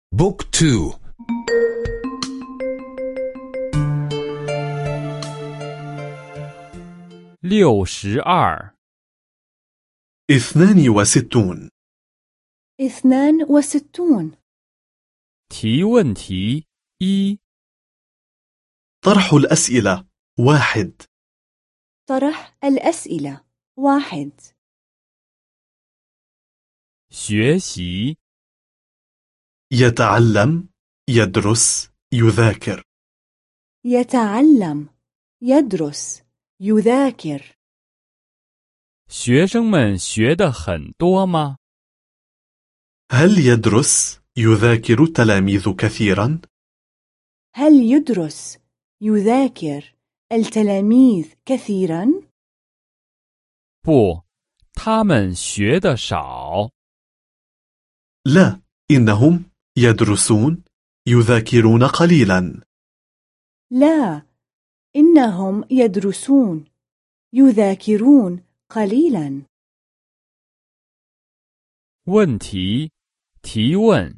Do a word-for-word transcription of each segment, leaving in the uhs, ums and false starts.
بوك تو. 六十二. اثنان وستون. اثنان وستون. 提问题一. طرح الأسئلة واحد. طرح الأسئلة واحد. 学习 يتعلم، يدرس، يذاكر. يتعلم، يدرس، يذاكر. 学生们学得很多吗？ هل يدرس، يذاكر التلاميذ كثيرا؟ هل يدرس، يذاكر التلاميذ كثيرا؟ 不，他们学得少。 لا، إنهم يدرسون، يذاكرون قليلا. لا، إنهم يدرسون، يذاكرون قليلا. 问题提问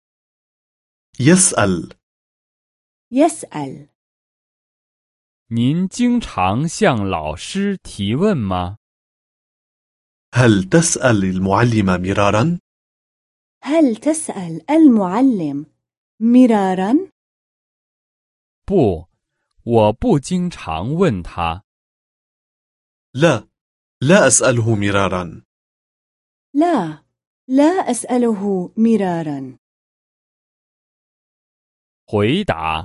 يسأل. يسأل. 您经常向老师提问吗？ هل تسأل المعلم مرارا؟ هل تسأل المعلم مرارا؟ 不，我不经常问他。 لا، لا أسأله مرارا. لا، لا أسأله مرارا. 回答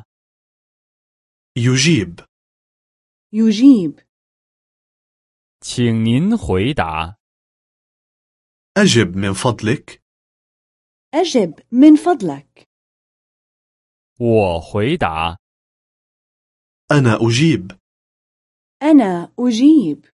يجيب. يجيب. 请您回答。 أجب من فضلك. أجب من فضلك. 我回答。 أنا أجيب. أنا أجيب.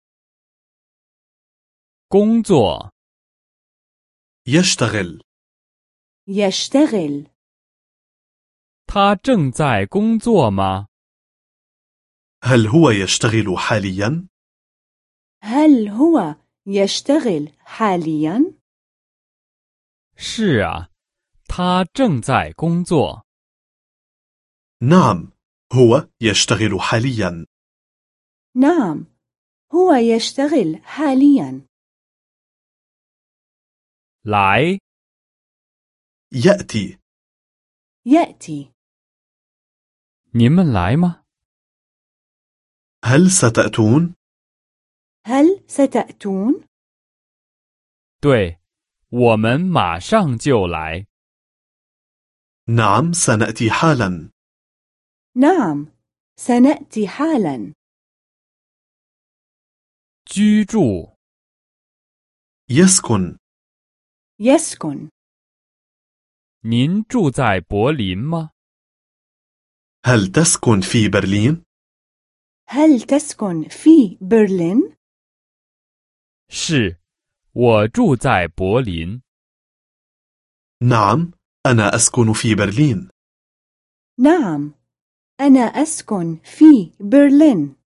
工作 يشتغل. يشتغل. 他正在工作吗？ هل هو يشتغل حاليا؟ هل هو يشتغل حاليا؟ 是啊，他正在工作。 نعم، هو يشتغل حاليا. نعم، هو يشتغل حاليا. 来 يأتي. يأتي. 你们来吗？ هل ستأتون؟ هل ستأتون؟ 对，我们马上就来。 نعم، سنأتي حالا. نعم، سنأتي حالا. 居住 يسكن. يسكن. 您住在柏林吗？ هل تسكن في برلين؟ هل تسكن في برلين؟ 是，我住在柏林。 نعم، أنا أسكن في برلين. نعم، أنا أسكن في برلين.